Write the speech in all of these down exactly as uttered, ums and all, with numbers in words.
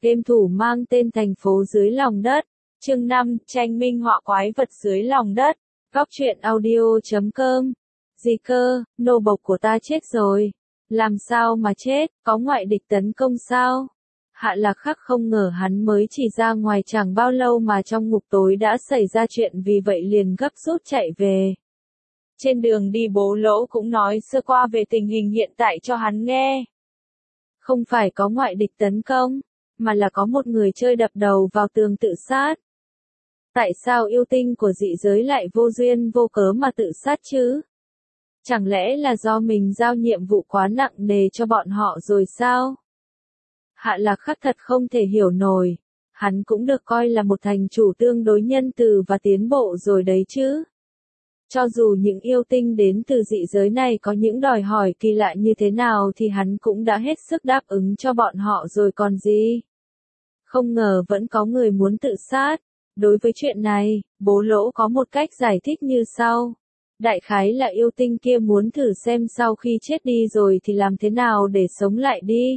Game thủ mang tên thành phố dưới lòng đất. Chương năm, tranh minh họa quái vật dưới lòng đất. Góc truyện audio chấm com. Gì cơ, nô bộc của ta chết rồi. Làm sao mà chết, có ngoại địch tấn công sao? Hạ Lạc Khắc không ngờ hắn mới chỉ ra ngoài chẳng bao lâu mà trong ngục tối đã xảy ra chuyện, vì vậy liền gấp rút chạy về. Trên đường đi Bố Lỗ cũng nói sơ qua về tình hình hiện tại cho hắn nghe. Không phải có ngoại địch tấn công, mà là có một người chơi đập đầu vào tường tự sát. Tại sao yêu tinh của dị giới lại vô duyên vô cớ mà tự sát chứ? Chẳng lẽ là do mình giao nhiệm vụ quá nặng nề cho bọn họ rồi sao? Hạ Lạc Khắc thật không thể hiểu nổi. Hắn cũng được coi là một thành chủ tương đối nhân từ và tiến bộ rồi đấy chứ. Cho dù những yêu tinh đến từ dị giới này có những đòi hỏi kỳ lạ như thế nào thì hắn cũng đã hết sức đáp ứng cho bọn họ rồi còn gì. Không ngờ vẫn có người muốn tự sát. Đối với chuyện này, Bố Lỗ có một cách giải thích như sau. Đại khái là yêu tinh kia muốn thử xem sau khi chết đi rồi thì làm thế nào để sống lại đi.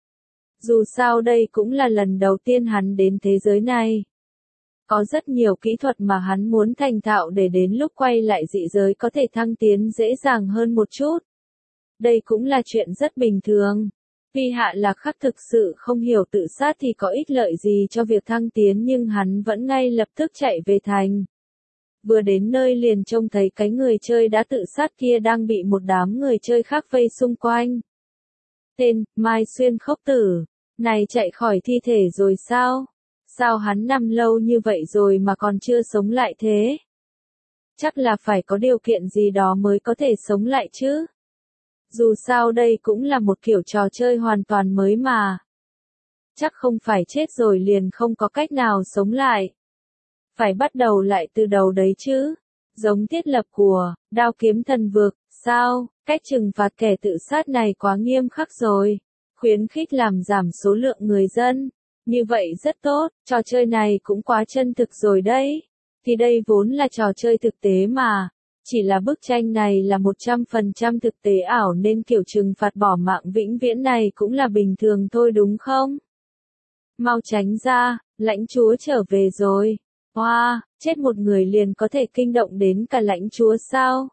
Dù sao đây cũng là lần đầu tiên hắn đến thế giới này. Có rất nhiều kỹ thuật mà hắn muốn thành thạo để đến lúc quay lại dị giới có thể thăng tiến dễ dàng hơn một chút. Đây cũng là chuyện rất bình thường. Vì Hạ Lạc Khắc thực sự không hiểu tự sát thì có ích lợi gì cho việc thăng tiến, nhưng hắn vẫn ngay lập tức chạy về thành. Vừa đến nơi liền trông thấy cái người chơi đã tự sát kia đang bị một đám người chơi khác vây xung quanh. Tên, Mai Xuyên Khốc Tử. Này chạy khỏi thi thể rồi sao? Sao hắn nằm lâu như vậy rồi mà còn chưa sống lại thế? Chắc là phải có điều kiện gì đó mới có thể sống lại chứ. Dù sao đây cũng là một kiểu trò chơi hoàn toàn mới mà. Chắc không phải chết rồi liền không có cách nào sống lại. Phải bắt đầu lại từ đầu đấy chứ. Giống thiết lập của Đao Kiếm Thần Vực, sao? Cách trừng phạt kẻ tự sát này quá nghiêm khắc rồi. Khuyến khích làm giảm số lượng người dân. Như vậy rất tốt, trò chơi này cũng quá chân thực rồi đấy. Thì đây vốn là trò chơi thực tế mà. Chỉ là bức tranh này là một trăm phần trăm thực tế ảo nên kiểu trừng phạt bỏ mạng vĩnh viễn này cũng là bình thường thôi đúng không? Mau tránh ra, lãnh chúa trở về rồi. Wow, chết một người liền có thể kinh động đến cả lãnh chúa sao?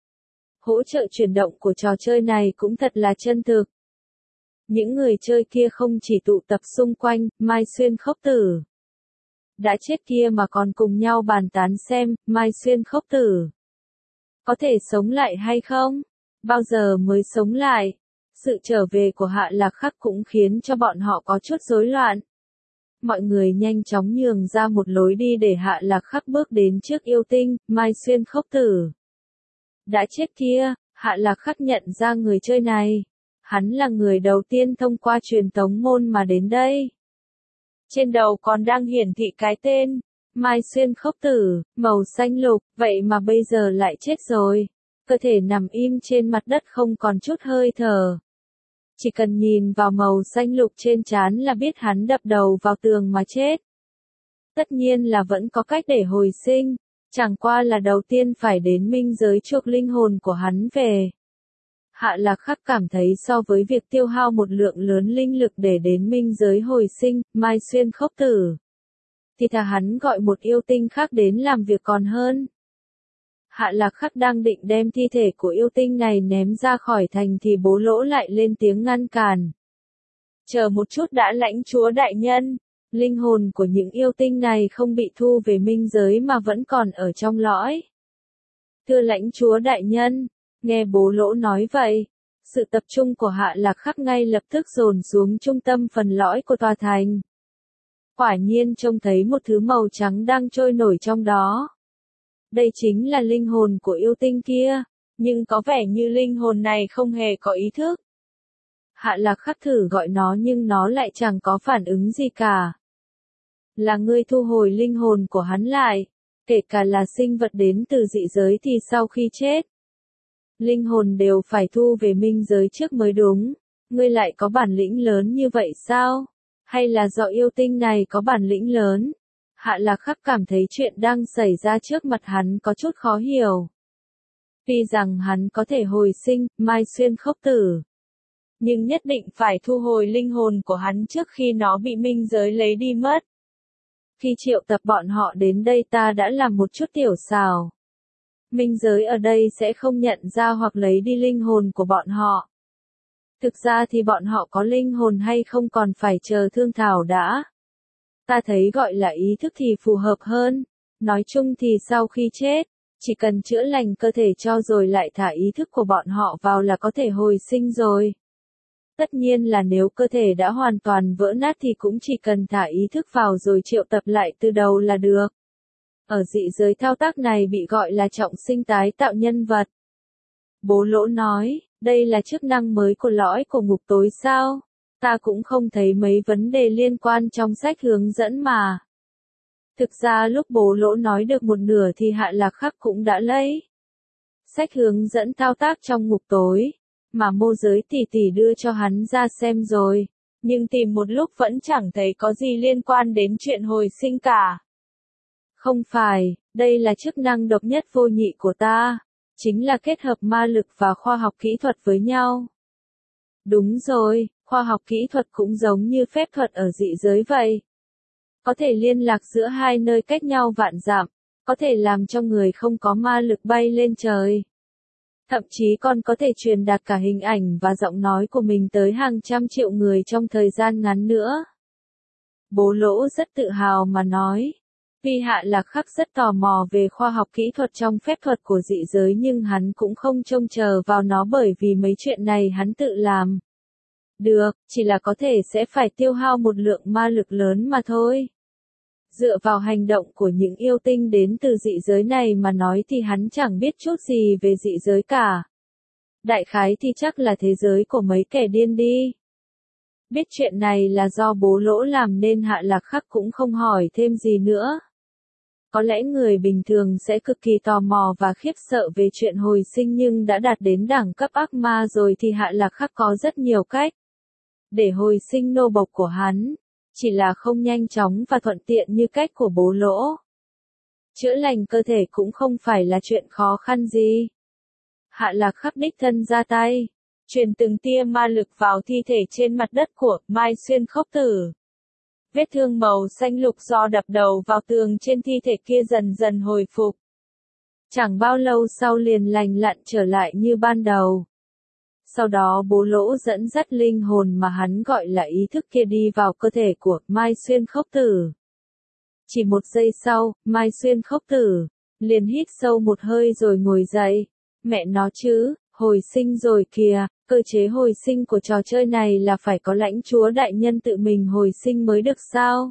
Hỗ trợ chuyển động của trò chơi này cũng thật là chân thực. Những người chơi kia không chỉ tụ tập xung quanh Mai Xuyên Khốc Tử đã chết kia mà còn cùng nhau bàn tán xem Mai Xuyên Khốc Tử có thể sống lại hay không? Bao giờ mới sống lại? Sự trở về của Hạ Lạc Khắc cũng khiến cho bọn họ có chút rối loạn. Mọi người nhanh chóng nhường ra một lối đi để Hạ Lạc Khắc bước đến trước yêu tinh Mai Xuyên Khốc Tử đã chết kia. Hạ Lạc Khắc nhận ra người chơi này. Hắn là người đầu tiên thông qua truyền tống môn mà đến đây. Trên đầu còn đang hiển thị cái tên Mai Xuyên Khốc Tử, màu xanh lục, vậy mà bây giờ lại chết rồi. Cơ thể nằm im trên mặt đất không còn chút hơi thở. Chỉ cần nhìn vào màu xanh lục trên trán là biết hắn đập đầu vào tường mà chết. Tất nhiên là vẫn có cách để hồi sinh, chẳng qua là đầu tiên phải đến minh giới chuộc linh hồn của hắn về. Hạ Lạc Khắc cảm thấy so với việc tiêu hao một lượng lớn linh lực để đến minh giới hồi sinh, Mai Xuyên Khốc Tử, thì thà hắn gọi một yêu tinh khác đến làm việc còn hơn. Hạ Lạc Khắc đang định đem thi thể của yêu tinh này ném ra khỏi thành thì Bố Lỗ lại lên tiếng ngăn cản. Chờ một chút đã lãnh chúa đại nhân, linh hồn của những yêu tinh này không bị thu về minh giới mà vẫn còn ở trong lõi. Thưa lãnh chúa đại nhân, nghe Bố Lỗ nói vậy, sự tập trung của Hạ Lạc Khắc ngay lập tức dồn xuống trung tâm phần lõi của tòa thành. Quả nhiên trông thấy một thứ màu trắng đang trôi nổi trong đó. Đây chính là linh hồn của yêu tinh kia, nhưng có vẻ như linh hồn này không hề có ý thức. Hạ Lạc Khắc thử gọi nó nhưng nó lại chẳng có phản ứng gì cả. Là ngươi thu hồi linh hồn của hắn lại, kể cả là sinh vật đến từ dị giới thì sau khi chết, linh hồn đều phải thu về minh giới trước mới đúng. Ngươi lại có bản lĩnh lớn như vậy sao? Hay là do yêu tinh này có bản lĩnh lớn? Hạ Lạc Khắc cảm thấy chuyện đang xảy ra trước mặt hắn có chút khó hiểu. Vì rằng hắn có thể hồi sinh Mai Xuyên Khốc Tử, nhưng nhất định phải thu hồi linh hồn của hắn trước khi nó bị minh giới lấy đi mất. Khi triệu tập bọn họ đến đây ta đã làm một chút tiểu xào. Minh giới ở đây sẽ không nhận ra hoặc lấy đi linh hồn của bọn họ. Thực ra thì bọn họ có linh hồn hay không còn phải chờ thương thảo đã. Ta thấy gọi là ý thức thì phù hợp hơn. Nói chung thì sau khi chết, chỉ cần chữa lành cơ thể cho rồi lại thả ý thức của bọn họ vào là có thể hồi sinh rồi. Tất nhiên là nếu cơ thể đã hoàn toàn vỡ nát thì cũng chỉ cần thả ý thức vào rồi triệu tập lại từ đầu là được. Ở dị giới thao tác này bị gọi là trọng sinh tái tạo nhân vật. Bố Lỗ nói, đây là chức năng mới của lõi của ngục tối sao? Ta cũng không thấy mấy vấn đề liên quan trong sách hướng dẫn mà. Thực ra lúc Bố Lỗ nói được một nửa thì Hạ Lạc Khắc cũng đã lấy sách hướng dẫn thao tác trong ngục tối, mà mô giới tỷ tỷ đưa cho hắn ra xem rồi, nhưng tìm một lúc vẫn chẳng thấy có gì liên quan đến chuyện hồi sinh cả. Không phải, đây là chức năng độc nhất vô nhị của ta, chính là kết hợp ma lực và khoa học kỹ thuật với nhau. Đúng rồi, khoa học kỹ thuật cũng giống như phép thuật ở dị giới vậy. Có thể liên lạc giữa hai nơi cách nhau vạn dặm, có thể làm cho người không có ma lực bay lên trời. Thậm chí còn có thể truyền đạt cả hình ảnh và giọng nói của mình tới hàng trăm triệu người trong thời gian ngắn nữa. Bố Lỗ rất tự hào mà nói. Vì Hạ Lạc Khắc rất tò mò về khoa học kỹ thuật trong phép thuật của dị giới nhưng hắn cũng không trông chờ vào nó bởi vì mấy chuyện này hắn tự làm. Được, chỉ là có thể sẽ phải tiêu hao một lượng ma lực lớn mà thôi. Dựa vào hành động của những yêu tinh đến từ dị giới này mà nói thì hắn chẳng biết chút gì về dị giới cả. Đại khái thì chắc là thế giới của mấy kẻ điên đi. Biết chuyện này là do Bố Lỗ làm nên Hạ Lạc Khắc cũng không hỏi thêm gì nữa. Có lẽ người bình thường sẽ cực kỳ tò mò và khiếp sợ về chuyện hồi sinh nhưng đã đạt đến đẳng cấp ác ma rồi thì Hạ Lạc Khắc có rất nhiều cách để hồi sinh nô bộc của hắn, chỉ là không nhanh chóng và thuận tiện như cách của Bố Lỗ. Chữa lành cơ thể cũng không phải là chuyện khó khăn gì. Hạ Lạc Khắc đích thân ra tay, truyền từng tia ma lực vào thi thể trên mặt đất của Mai Xuyên Khốc Tử. Vết thương màu xanh lục do đập đầu vào tường trên thi thể kia dần dần hồi phục. Chẳng bao lâu sau liền lành lặn trở lại như ban đầu. Sau đó Bố Lỗ dẫn dắt linh hồn mà hắn gọi là ý thức kia đi vào cơ thể của Mai Xuyên Khốc Tử. Chỉ một giây sau, Mai Xuyên Khốc Tử liền hít sâu một hơi rồi ngồi dậy. Mẹ nó chứ, hồi sinh rồi kìa, cơ chế hồi sinh của trò chơi này là phải có lãnh chúa đại nhân tự mình hồi sinh mới được sao?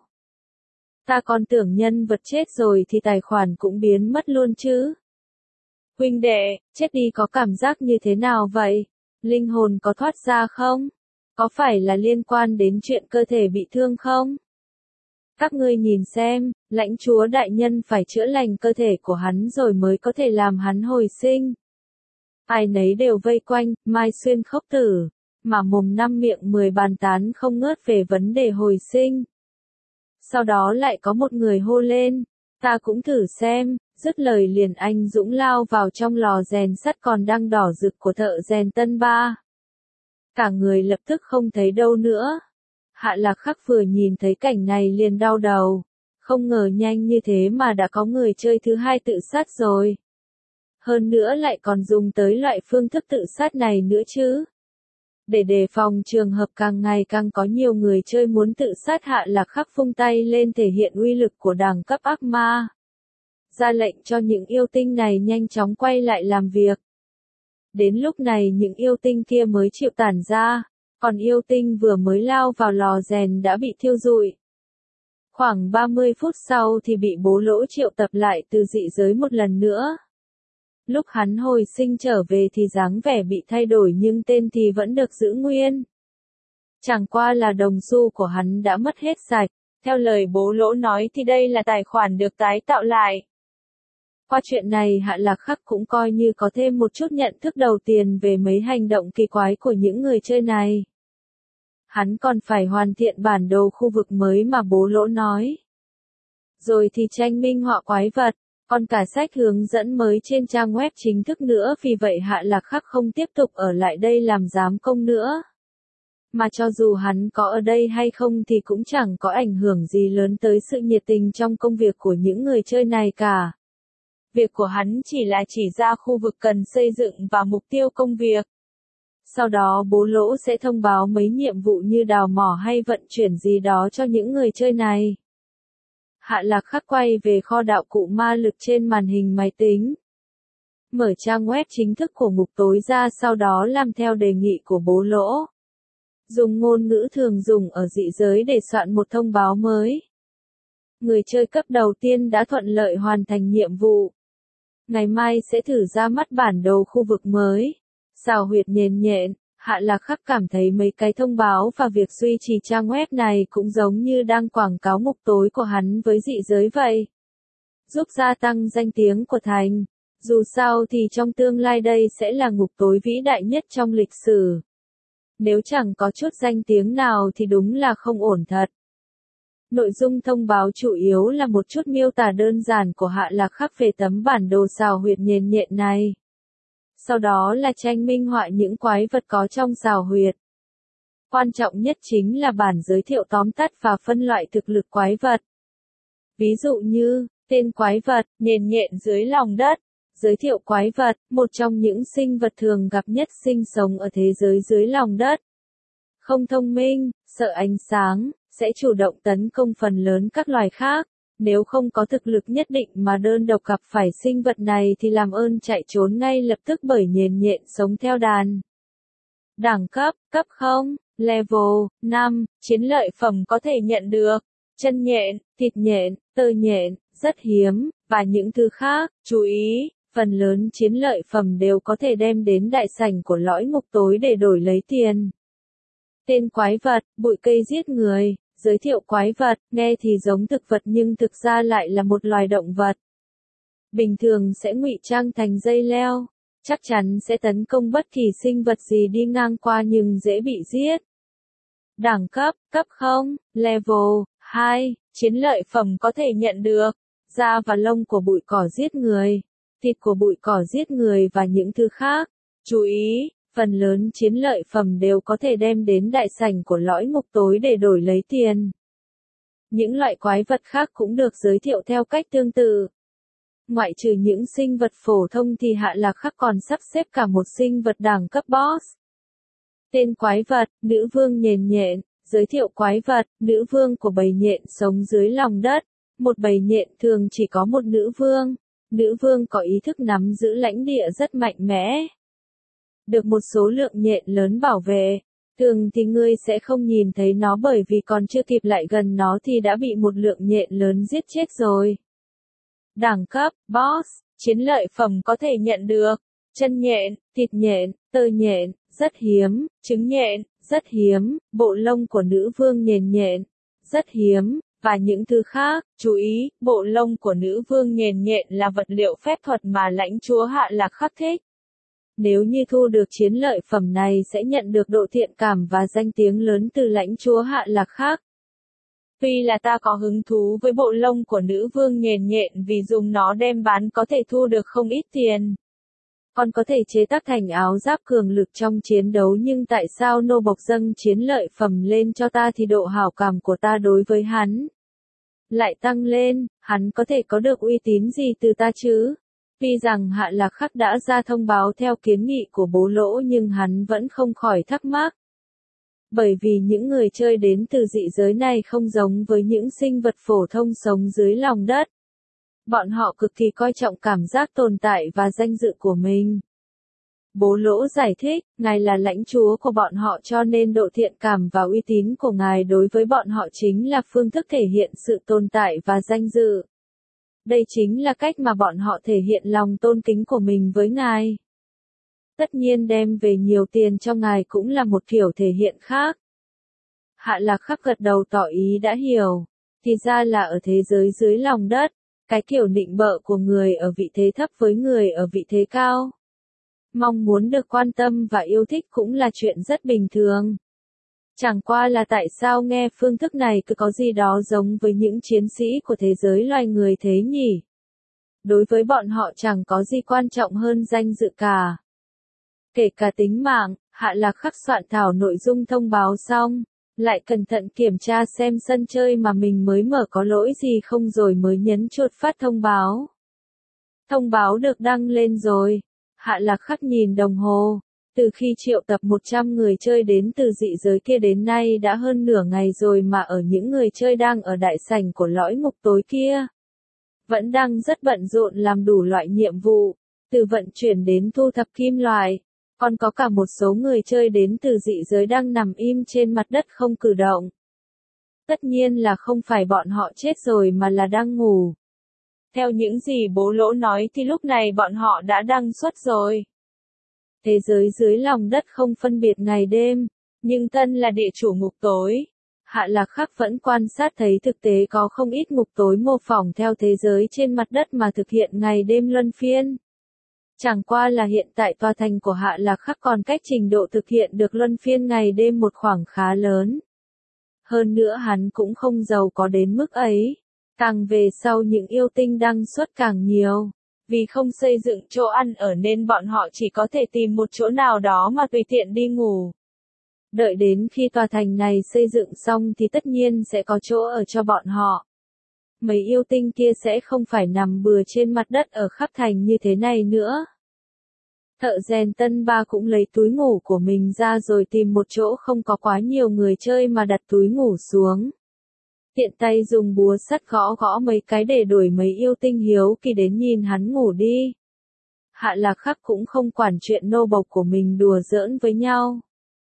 Ta còn tưởng nhân vật chết rồi thì tài khoản cũng biến mất luôn chứ. Huynh đệ, chết đi có cảm giác như thế nào vậy? Linh hồn có thoát ra không? Có phải là liên quan đến chuyện cơ thể bị thương không? Các ngươi nhìn xem, lãnh chúa đại nhân phải chữa lành cơ thể của hắn rồi mới có thể làm hắn hồi sinh. Ai nấy đều vây quanh, Mai Xuyên Khốc Tử, mà mồm năm miệng mười bàn tán không ngớt về vấn đề hồi sinh. Sau đó lại có một người hô lên, ta cũng thử xem, dứt lời liền anh dũng lao vào trong lò rèn sắt còn đang đỏ rực của thợ rèn Tân Ba. Cả người lập tức không thấy đâu nữa. Hạ Lạc Khắc vừa nhìn thấy cảnh này liền đau đầu, không ngờ nhanh như thế mà đã có người chơi thứ hai tự sát rồi. Hơn nữa lại còn dùng tới loại phương thức tự sát này nữa chứ. Để đề phòng trường hợp càng ngày càng có nhiều người chơi muốn tự sát, Hạ Lạc Khắc vung tay lên thể hiện uy lực của đẳng cấp ác ma. Ra lệnh cho những yêu tinh này nhanh chóng quay lại làm việc. Đến lúc này những yêu tinh kia mới chịu tản ra, còn yêu tinh vừa mới lao vào lò rèn đã bị thiêu rụi. Khoảng ba mươi phút sau thì bị Bố Lỗ triệu tập lại từ dị giới một lần nữa. Lúc hắn hồi sinh trở về thì dáng vẻ bị thay đổi nhưng tên thì vẫn được giữ nguyên. Chẳng qua là đồng xu của hắn đã mất hết sạch. Theo lời Bố Lỗ nói thì đây là tài khoản được tái tạo lại. Qua chuyện này Hạ Lạc Khắc cũng coi như có thêm một chút nhận thức đầu tiên về mấy hành động kỳ quái của những người chơi này. Hắn còn phải hoàn thiện bản đồ khu vực mới mà Bố Lỗ nói. Rồi thì tranh minh họa quái vật, còn cả sách hướng dẫn mới trên trang web chính thức nữa, vì vậy Hạ Lạc Khắc không tiếp tục ở lại đây làm giám công nữa. mà cho dù hắn có ở đây hay không thì cũng chẳng có ảnh hưởng gì lớn tới sự nhiệt tình trong công việc của những người chơi này cả. Việc của hắn chỉ là chỉ ra khu vực cần xây dựng và mục tiêu công việc. Sau đó bố lỗ sẽ thông báo mấy nhiệm vụ như đào mỏ hay vận chuyển gì đó cho những người chơi này. Hạ Lạc Khắc quay về kho đạo cụ ma lực trên màn hình máy tính. Mở trang web chính thức của ngục tối ra, sau đó làm theo đề nghị của bố lỗ. Dùng ngôn ngữ thường dùng ở dị giới để soạn một thông báo mới. Người chơi cấp đầu tiên đã thuận lợi hoàn thành nhiệm vụ. Ngày mai sẽ thử ra mắt bản đồ khu vực mới. Xào huyệt nhện nhện, Hạ Lạc Khắc cảm thấy mấy cái thông báo và việc duy trì trang web này cũng giống như đang quảng cáo ngục tối của hắn với dị giới vậy. Giúp gia tăng danh tiếng của thành. Dù sao thì trong tương lai đây sẽ là ngục tối vĩ đại nhất trong lịch sử. Nếu chẳng có chút danh tiếng nào thì đúng là không ổn thật. Nội dung thông báo chủ yếu là một chút miêu tả đơn giản của Hạ Lạc Khắc về tấm bản đồ xào huyệt nhện nhện này. Sau đó là tranh minh họa những quái vật có trong xào huyệt. Quan trọng nhất chính là bản giới thiệu tóm tắt và phân loại thực lực quái vật. Ví dụ như, tên quái vật, nhện nhện dưới lòng đất. Giới thiệu quái vật, một trong những sinh vật thường gặp nhất sinh sống ở thế giới dưới lòng đất. Không thông minh, sợ ánh sáng, sẽ chủ động tấn công phần lớn các loài khác. Nếu không có thực lực nhất định mà đơn độc gặp phải sinh vật này thì làm ơn chạy trốn ngay lập tức bởi nhện nhện sống theo đàn. Đẳng cấp, cấp không, level năm, chiến lợi phẩm có thể nhận được, chân nhện, thịt nhện, tơ nhện, rất hiếm, và những thứ khác. Chú ý, phần lớn chiến lợi phẩm đều có thể đem đến đại sảnh của lõi ngục tối để đổi lấy tiền. Tên quái vật, bụi cây giết người. Giới thiệu quái vật, nghe thì giống thực vật nhưng thực ra lại là một loài động vật. Bình thường sẽ ngụy trang thành dây leo, chắc chắn sẽ tấn công bất kỳ sinh vật gì đi ngang qua nhưng dễ bị giết. Đẳng cấp, cấp không, level hai, chiến lợi phẩm có thể nhận được, da và lông của bụi cỏ giết người, thịt của bụi cỏ giết người và những thứ khác. Chú ý! Phần lớn chiến lợi phẩm đều có thể đem đến đại sảnh của lõi ngục tối để đổi lấy tiền. Những loại quái vật khác cũng được giới thiệu theo cách tương tự. Ngoại trừ những sinh vật phổ thông thì Hạ Lạc Khắc còn sắp xếp cả một sinh vật đẳng cấp boss. Tên quái vật, nữ vương nhện nhện, giới thiệu quái vật, nữ vương của bầy nhện sống dưới lòng đất. Một bầy nhện thường chỉ có một nữ vương. Nữ vương có ý thức nắm giữ lãnh địa rất mạnh mẽ. Được một số lượng nhện lớn bảo vệ, thường thì ngươi sẽ không nhìn thấy nó bởi vì còn chưa kịp lại gần nó thì đã bị một lượng nhện lớn giết chết rồi. Đẳng cấp, boss, chiến lợi phẩm có thể nhận được, chân nhện, thịt nhện, tơ nhện, rất hiếm, trứng nhện, rất hiếm, bộ lông của nữ vương nhện nhện, rất hiếm, và những thứ khác. Chú ý, bộ lông của nữ vương nhện nhện là vật liệu phép thuật mà lãnh chúa Hạ Lạc Khắc thích. Nếu như thu được chiến lợi phẩm này sẽ nhận được độ thiện cảm và danh tiếng lớn từ lãnh chúa Hạ Lạc Khắc. Tuy là ta có hứng thú với bộ lông của nữ vương nhện nhện vì dùng nó đem bán có thể thu được không ít tiền. Còn có thể chế tác thành áo giáp cường lực trong chiến đấu, nhưng tại sao nô bộc dâng chiến lợi phẩm lên cho ta thì độ hảo cảm của ta đối với hắn lại tăng lên, hắn có thể có được uy tín gì từ ta chứ? Tuy rằng Hạ Lạc Khắc đã ra thông báo theo kiến nghị của bố lỗ nhưng hắn vẫn không khỏi thắc mắc. Bởi vì những người chơi đến từ dị giới này không giống với những sinh vật phổ thông sống dưới lòng đất. Bọn họ cực kỳ coi trọng cảm giác tồn tại và danh dự của mình. Bố lỗ giải thích, ngài là lãnh chúa của bọn họ cho nên độ thiện cảm và uy tín của ngài đối với bọn họ chính là phương thức thể hiện sự tồn tại và danh dự. Đây chính là cách mà bọn họ thể hiện lòng tôn kính của mình với ngài. Tất nhiên đem về nhiều tiền cho ngài cũng là một kiểu thể hiện khác. Hạ Lạc Khắc gật đầu tỏ ý đã hiểu. Thì ra là ở thế giới dưới lòng đất, cái kiểu nịnh bợ của người ở vị thế thấp với người ở vị thế cao. Mong muốn được quan tâm và yêu thích cũng là chuyện rất bình thường. Chẳng qua là tại sao nghe phương thức này cứ có gì đó giống với những chiến sĩ của thế giới loài người thế nhỉ? Đối với bọn họ chẳng có gì quan trọng hơn danh dự cả. Kể cả tính mạng, Hạ Lạc Khắc soạn thảo nội dung thông báo xong, lại cẩn thận kiểm tra xem sân chơi mà mình mới mở có lỗi gì không rồi mới nhấn chuột phát thông báo. Thông báo được đăng lên rồi. Hạ Lạc Khắc nhìn đồng hồ. Từ khi triệu tập một trăm người chơi đến từ dị giới kia đến nay đã hơn nửa ngày rồi mà ở những người chơi đang ở đại sảnh của lõi ngục tối kia. Vẫn đang rất bận rộn làm đủ loại nhiệm vụ, từ vận chuyển đến thu thập kim loại. Còn có cả một số người chơi đến từ dị giới đang nằm im trên mặt đất không cử động. Tất nhiên là không phải bọn họ chết rồi mà là đang ngủ. Theo những gì bố Lỗ nói thì lúc này bọn họ đã đăng xuất rồi. Thế giới dưới lòng đất không phân biệt ngày đêm, nhưng thân là địa chủ ngục tối. Hạ Lạc Khắc vẫn quan sát thấy thực tế có không ít ngục tối mô phỏng theo thế giới trên mặt đất mà thực hiện ngày đêm luân phiên. Chẳng qua là hiện tại tòa thành của Hạ Lạc Khắc còn cách trình độ thực hiện được luân phiên ngày đêm một khoảng khá lớn. Hơn nữa hắn cũng không giàu có đến mức ấy. Càng về sau những yêu tinh đăng xuất càng nhiều. Vì không xây dựng chỗ ăn ở nên bọn họ chỉ có thể tìm một chỗ nào đó mà tùy tiện đi ngủ. Đợi đến khi tòa thành này xây dựng xong thì tất nhiên sẽ có chỗ ở cho bọn họ. Mấy yêu tinh kia sẽ không phải nằm bừa trên mặt đất ở khắp thành như thế này nữa. Thợ rèn Tân Ba cũng lấy túi ngủ của mình ra rồi tìm một chỗ không có quá nhiều người chơi mà đặt túi ngủ xuống. Tiện tay dùng búa sắt gõ gõ mấy cái để đuổi mấy yêu tinh hiếu kỳ đến nhìn hắn ngủ đi. Hạ Lạc Khắc cũng không quản chuyện nô bộc của mình đùa giỡn với nhau.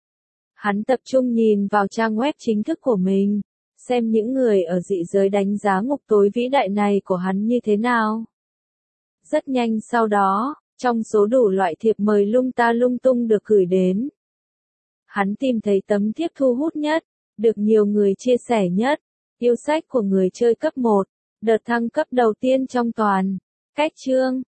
Hắn tập trung nhìn vào trang web chính thức của mình, xem những người ở dị giới đánh giá ngục tối vĩ đại này của hắn như thế nào. Rất nhanh sau đó, trong số đủ loại thiệp mời lung ta lung tung được gửi đến, hắn tìm thấy tấm thiệp thu hút nhất, được nhiều người chia sẻ nhất. Yêu sách của người chơi cấp một, đợt thăng cấp đầu tiên trong toàn. Cách chương